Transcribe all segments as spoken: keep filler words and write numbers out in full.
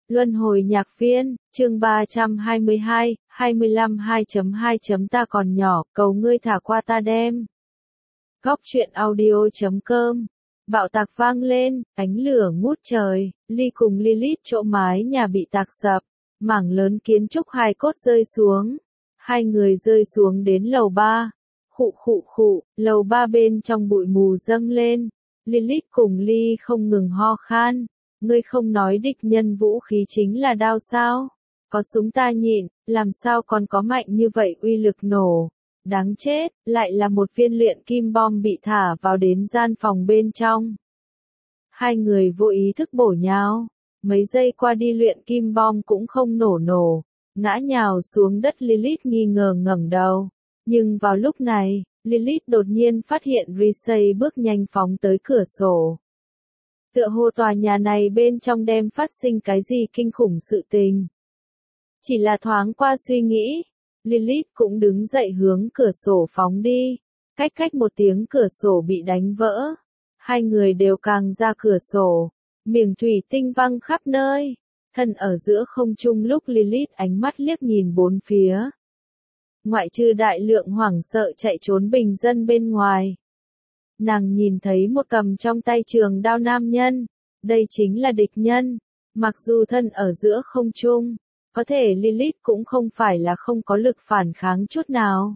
Luân hồi nhạc viên, chương ba trăm hai mươi hai, hai mươi lăm hai chấm hai. Ta còn nhỏ, cầu ngươi thả qua ta đem. Góc truyện audio chấm com. Bạo tạc vang lên, ánh lửa ngút trời, Ly cùng Lilith chỗ mái nhà bị tạc sập, mảng lớn kiến trúc hài cốt rơi xuống. Hai người rơi xuống đến lầu ba. Khụ khụ khụ, lầu ba bên trong bụi mù dâng lên. Lilith cùng Ly không ngừng ho khan. Ngươi không nói địch nhân vũ khí chính là đao sao? Có súng ta nhịn, làm sao còn có mạnh như vậy uy lực nổ? Đáng chết, lại là một viên luyện kim bom bị thả vào đến gian phòng bên trong. Hai người vô ý thức bổ nhào. Mấy giây qua đi luyện kim bom cũng không nổ nổ. Ngã nhào xuống đất. Lilith nghi ngờ ngẩng đầu. Nhưng vào lúc này, Lilith đột nhiên phát hiện Risay bước nhanh phóng tới cửa sổ. Tựa hồ tòa nhà này bên trong đem phát sinh cái gì kinh khủng sự tình. Chỉ là thoáng qua suy nghĩ, Lilith cũng đứng dậy hướng cửa sổ phóng đi. Cách cách một tiếng cửa sổ bị đánh vỡ. Hai người đều càng ra cửa sổ. Miệng thủy tinh văng khắp nơi. Thân ở giữa không trung lúc Lilith ánh mắt liếc nhìn bốn phía. Ngoại trừ đại lượng hoảng sợ chạy trốn bình dân bên ngoài. Nàng nhìn thấy một cầm trong tay trường đao nam nhân. Đây chính là địch nhân. Mặc dù thân ở giữa không trung, có thể Lilith cũng không phải là không có lực phản kháng chút nào.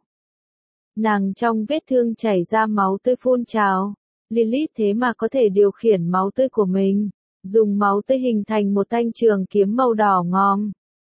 Nàng trong vết thương chảy ra máu tươi phun trào. Lilith thế mà có thể điều khiển máu tươi của mình. Dùng máu tươi hình thành một thanh trường kiếm màu đỏ ngòm.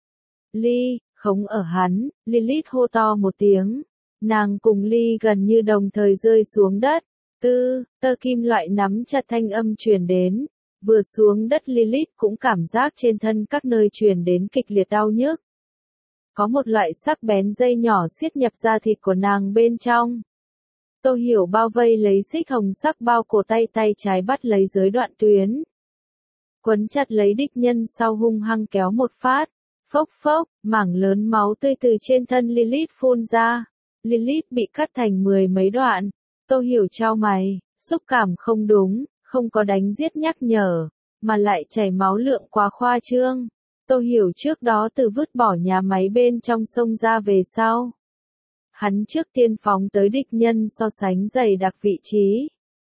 Ly, khống ở hắn, Lilith hô to một tiếng. Nàng cùng Ly gần như đồng thời rơi xuống đất. Tư, tơ kim loại nắm chặt thanh âm truyền đến. Vừa xuống đất Lilith cũng cảm giác trên thân các nơi truyền đến kịch liệt đau nhức. Có một loại sắc bén dây nhỏ xiết nhập da thịt của nàng bên trong. Tô Hiểu bao vây lấy xích hồng sắc bao cổ tay tay trái bắt lấy dưới đoạn tuyến. Quấn chặt lấy địch nhân sau hung hăng kéo một phát. Phốc phốc, mảng lớn máu tươi từ trên thân Lilith phun ra. Lilith bị cắt thành mười mấy đoạn. Tô Hiểu chau mày, xúc cảm không đúng, không có đánh giết nhắc nhở, mà lại chảy máu lượng quá khoa trương. Tô Hiểu trước đó từ vứt bỏ nhà máy bên trong sông ra về sau. Hắn trước tiên phóng tới địch nhân so sánh dày đặc vị trí.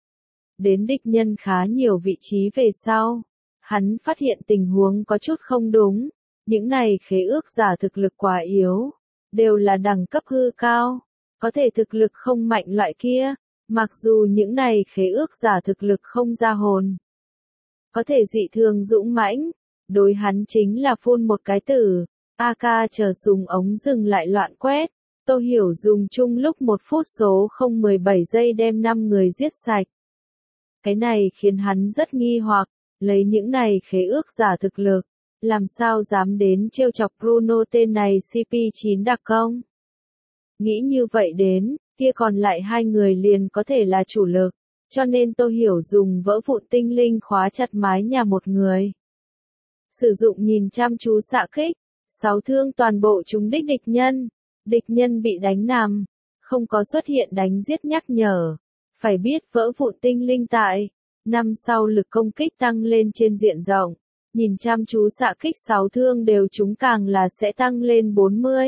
Đến địch nhân khá nhiều vị trí về sau. Hắn phát hiện tình huống có chút không đúng. Những này khế ước giả thực lực quá yếu. Đều là đẳng cấp hư cao. Có thể thực lực không mạnh loại kia. Mặc dù những này khế ước giả thực lực không ra hồn. Có thể dị thường dũng mãnh. Đối hắn chính là phun một cái tử. a ca chờ súng ống dừng lại loạn quét. Tô Hiểu dùng chung lúc một phút số không mười bảy giây đem năm người giết sạch. Cái này khiến hắn rất nghi hoặc. Lấy những này khế ước giả thực lực. Làm sao dám đến trêu chọc Bruno tên này xê pê chín đặc công. Nghĩ như vậy đến. Kia còn lại hai người liền có thể là chủ lực, cho nên Tô Hiểu dùng vỡ vụn tinh linh khóa chặt mái nhà một người. Sử dụng nhìn chăm chú xạ kích, sáu thương toàn bộ trúng đích địch nhân, địch nhân bị đánh nằm, không có xuất hiện đánh giết nhắc nhở. Phải biết vỡ vụn tinh linh tại, năm sau lực công kích tăng lên trên diện rộng, nhìn chăm chú xạ kích sáu thương đều trúng càng là sẽ tăng lên bốn mươi.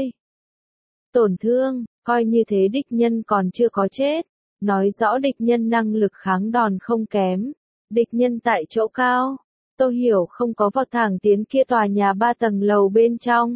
Tổn thương. Coi như thế địch nhân còn chưa có chết, nói rõ địch nhân năng lực kháng đòn không kém, địch nhân tại chỗ cao, Tô Hiểu không có vọt thẳng tiến kia tòa nhà ba tầng lầu bên trong,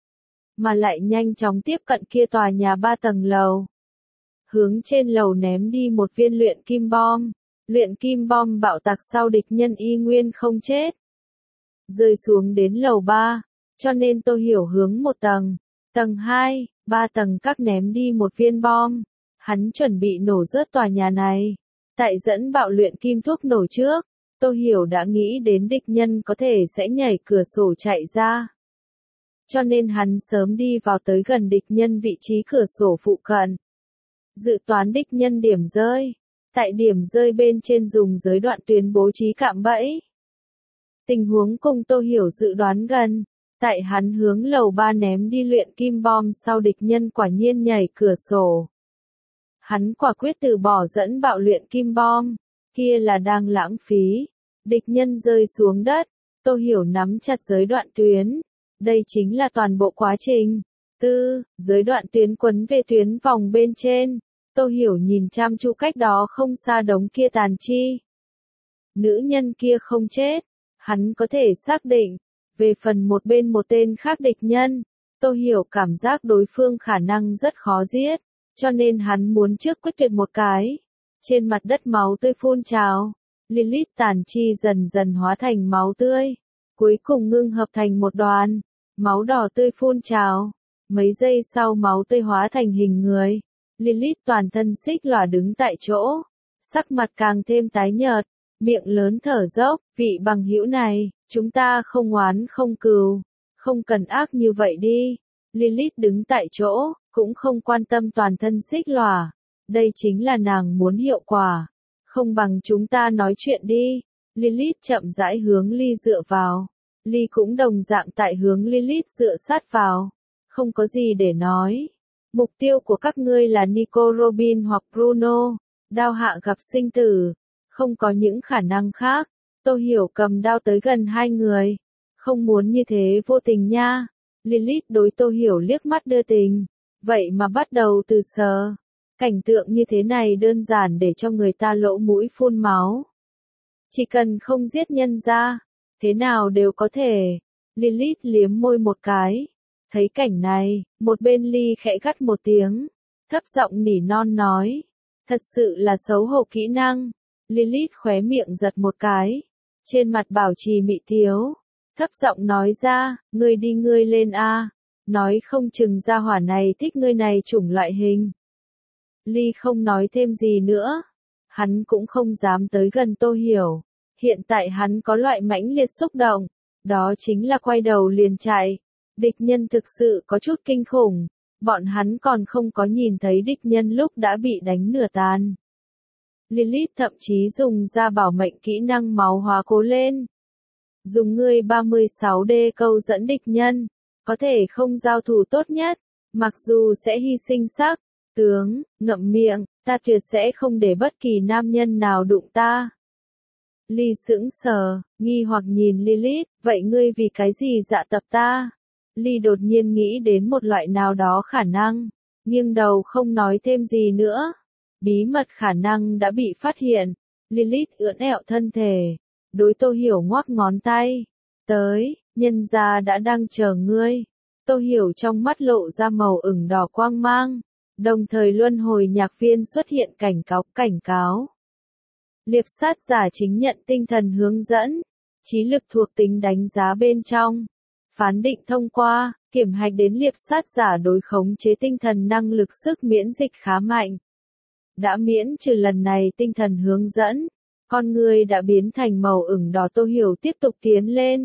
mà lại nhanh chóng tiếp cận kia tòa nhà ba tầng lầu. Hướng trên lầu ném đi một viên luyện kim bom, luyện kim bom bạo tạc sau địch nhân y nguyên không chết. Rơi xuống đến lầu ba, cho nên Tô Hiểu hướng một tầng, tầng hai. Ba tầng các ném đi một viên bom. Hắn chuẩn bị nổ rớt tòa nhà này. Tại dẫn bạo luyện kim thuốc nổ trước, Tô Hiểu đã nghĩ đến địch nhân có thể sẽ nhảy cửa sổ chạy ra. Cho nên hắn sớm đi vào tới gần địch nhân vị trí cửa sổ phụ cận. Dự toán địch nhân điểm rơi. Tại điểm rơi bên trên dùng giới đoạn tuyến bố trí cạm bẫy. Tình huống cùng Tô Hiểu dự đoán gần. Tại hắn hướng lầu ba ném đi luyện kim bom sau địch nhân quả nhiên nhảy cửa sổ. Hắn quả quyết từ bỏ dẫn bạo luyện kim bom, kia là đang lãng phí. Địch nhân rơi xuống đất, Tô Hiểu nắm chặt giới đoạn tuyến. Đây chính là toàn bộ quá trình. Tư, giới đoạn tuyến quấn về tuyến vòng bên trên. Tô Hiểu nhìn chăm chú cách đó không xa đống kia tàn chi. Nữ nhân kia không chết. Hắn có thể xác định. Về phần một bên một tên khác địch nhân, Tô Hiểu cảm giác đối phương khả năng rất khó giết. Cho nên hắn muốn trước quyết tuyệt một cái. Trên mặt đất máu tươi phun trào. Lilith tàn chi dần dần hóa thành máu tươi. Cuối cùng ngưng hợp thành một đoàn. Máu đỏ tươi phun trào. Mấy giây sau máu tươi hóa thành hình người. Lilith toàn thân xích lòa đứng tại chỗ. Sắc mặt càng thêm tái nhợt. Miệng lớn thở dốc. Vị bằng hữu này, chúng ta không oán không cừu. Không cần ác như vậy đi. Lilith đứng tại chỗ, cũng không quan tâm toàn thân xích lòa. Đây chính là nàng muốn hiệu quả. Không bằng chúng ta nói chuyện đi. Lilith chậm rãi hướng Ly dựa vào. Ly cũng đồng dạng tại hướng Lilith dựa sát vào. Không có gì để nói. Mục tiêu của các ngươi là Nico Robin hoặc Bruno. Đao hạ gặp sinh tử. Không có những khả năng khác. Tô Hiểu cầm đao tới gần hai người. Không muốn như thế vô tình nha. Lilith đối Tô Hiểu liếc mắt đưa tình. Vậy mà bắt đầu từ sờ. Cảnh tượng như thế này đơn giản để cho người ta lỗ mũi phun máu. Chỉ cần không giết nhân ra, thế nào đều có thể. Lilith liếm môi một cái. Thấy cảnh này, một bên Ly khẽ gắt một tiếng. Thấp giọng nỉ non nói. Thật sự là xấu hổ kỹ năng. Lilith khóe miệng giật một cái. Trên mặt bảo trì mị tiếu. Thấp giọng nói ra, ngươi đi ngươi lên a. Nói không chừng gia hỏa này thích ngươi này chủng loại hình. Ly không nói thêm gì nữa. Hắn cũng không dám tới gần Tô Hiểu. Hiện tại hắn có loại mãnh liệt xúc động. Đó chính là quay đầu liền chạy. Địch nhân thực sự có chút kinh khủng. Bọn hắn còn không có nhìn thấy địch nhân lúc đã bị đánh nửa tan. Lilith thậm chí dùng ra bảo mệnh kỹ năng máu hóa cố lên. Dùng ngươi ba mươi sáu D câu dẫn địch nhân. Có thể không giao thủ tốt nhất. Mặc dù sẽ hy sinh sắc. Tướng, ngậm miệng, ta tuyệt sẽ không để bất kỳ nam nhân nào đụng ta. Ly sững sờ, nghi hoặc nhìn Lilith, vậy ngươi vì cái gì dạ tập ta? Ly đột nhiên nghĩ đến một loại nào đó khả năng, nghiêng đầu không nói thêm gì nữa. Bí mật khả năng đã bị phát hiện. Lilith ưỡn ẹo thân thể, đối Tô Hiểu ngoắc ngón tay. Tới, nhân gia đã đang chờ ngươi. Tô Hiểu trong mắt lộ ra màu ửng đỏ quang mang. Đồng thời luân hồi nhạc viên xuất hiện cảnh cáo cảnh cáo. Liệp sát giả chính nhận tinh thần hướng dẫn. Trí lực thuộc tính đánh giá bên trong. Phán định thông qua, kiểm hạch đến liệp sát giả đối khống chế tinh thần năng lực sức miễn dịch khá mạnh. Đã miễn trừ lần này tinh thần hướng dẫn. Con người đã biến thành màu ửng đỏ. Tô Hiểu tiếp tục tiến lên.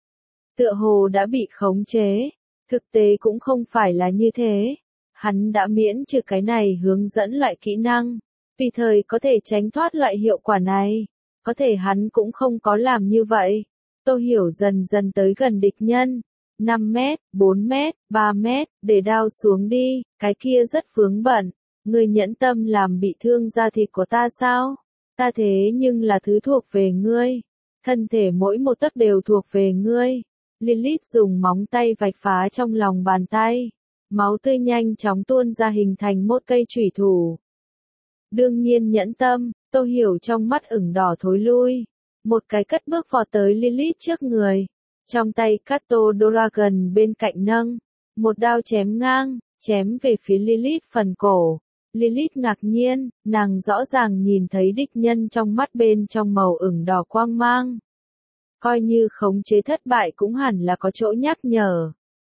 Tựa hồ đã bị khống chế. Thực tế cũng không phải là như thế. Hắn đã miễn trừ cái này hướng dẫn loại kỹ năng. Tùy thời có thể tránh thoát loại hiệu quả này. Có thể hắn cũng không có làm như vậy. Tô Hiểu dần dần tới gần địch nhân. năm mét, bốn mét, ba mét, để đao xuống đi, cái kia rất vướng bận. Ngươi nhẫn tâm làm bị thương da thịt của ta sao? Ta thế nhưng là thứ thuộc về ngươi. Thân thể mỗi một tấc đều thuộc về ngươi. Lilith dùng móng tay vạch phá trong lòng bàn tay. Máu tươi nhanh chóng tuôn ra hình thành một cây chủy thủ. Đương nhiên nhẫn tâm, Tô Hiểu trong mắt ửng đỏ thối lui. Một cái cất bước vọt tới Lilith trước người. Trong tay Kato Dragon bên cạnh nâng. Một đao chém ngang, chém về phía Lilith phần cổ. Lilith ngạc nhiên, nàng rõ ràng nhìn thấy địch nhân trong mắt bên trong màu ửng đỏ quang mang. Coi như khống chế thất bại cũng hẳn là có chỗ nhắc nhở.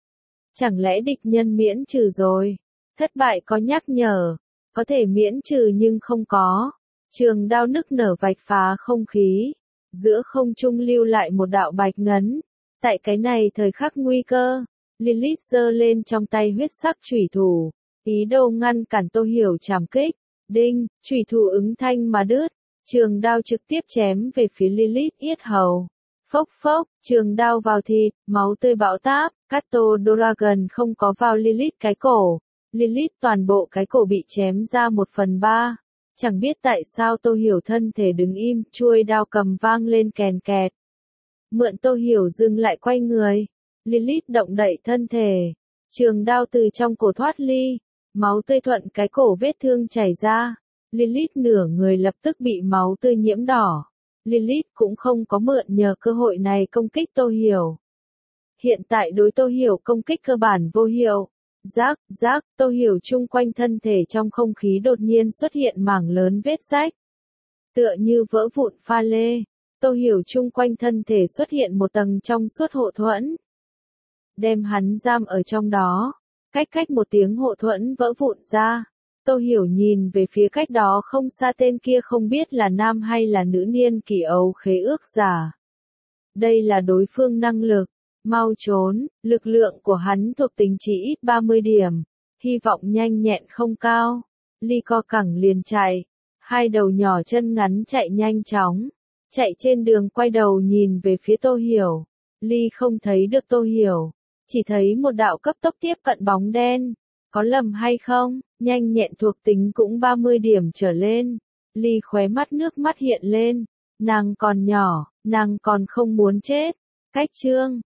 Chẳng lẽ địch nhân miễn trừ rồi? Thất bại có nhắc nhở. Có thể miễn trừ nhưng không có. Trường đao nức nở vạch phá không khí. Giữa không trung lưu lại một đạo bạch ngấn. Tại cái này thời khắc nguy cơ, Lilith giơ lên trong tay huyết sắc chủy thủ. Ý đồ ngăn cản Tô Hiểu trảm kích. Đinh, chủy thủ ứng thanh mà đứt. Trường đao trực tiếp chém về phía Lilith yết hầu. Phốc phốc, trường đao vào thịt, máu tươi bão táp. Kato Dragon không có vào Lilith cái cổ. Lilith toàn bộ cái cổ bị chém ra một phần ba. Chẳng biết tại sao Tô Hiểu thân thể đứng im, chuôi đao cầm vang lên kèn kẹt. Mượn Tô Hiểu dừng lại quay người. Lilith động đậy thân thể. Trường đao từ trong cổ thoát ly. Máu tươi thuận cái cổ vết thương chảy ra. Lilith nửa người lập tức bị máu tươi nhiễm đỏ. Lilith cũng không có mượn nhờ cơ hội này công kích Tô Hiểu. Hiện tại đối Tô Hiểu công kích cơ bản vô hiệu. Rác, rác, Tô Hiểu chung quanh thân thể trong không khí đột nhiên xuất hiện mảng lớn vết rách. Tựa như vỡ vụn pha lê. Tô Hiểu chung quanh thân thể xuất hiện một tầng trong suốt hộ thuẫn. Đem hắn giam ở trong đó. Cách cách một tiếng hộ thuẫn vỡ vụn ra. Tô Hiểu nhìn về phía cách đó không xa tên kia không biết là nam hay là nữ niên kỷ ấu khế ước giả. Đây là đối phương năng lực. Mau trốn, lực lượng của hắn thuộc tính chỉ ít ba mươi điểm. Hy vọng nhanh nhẹn không cao. Ly co cẳng liền chạy. Hai đầu nhỏ chân ngắn chạy nhanh chóng. Chạy trên đường quay đầu nhìn về phía Tô Hiểu. Ly không thấy được Tô Hiểu. Chỉ thấy một đạo cấp tốc tiếp cận bóng đen. Có lầm hay không? Nhanh nhẹn thuộc tính cũng ba mươi điểm trở lên. Ly khóe mắt nước mắt hiện lên. Nàng còn nhỏ, nàng còn không muốn chết. Cách chương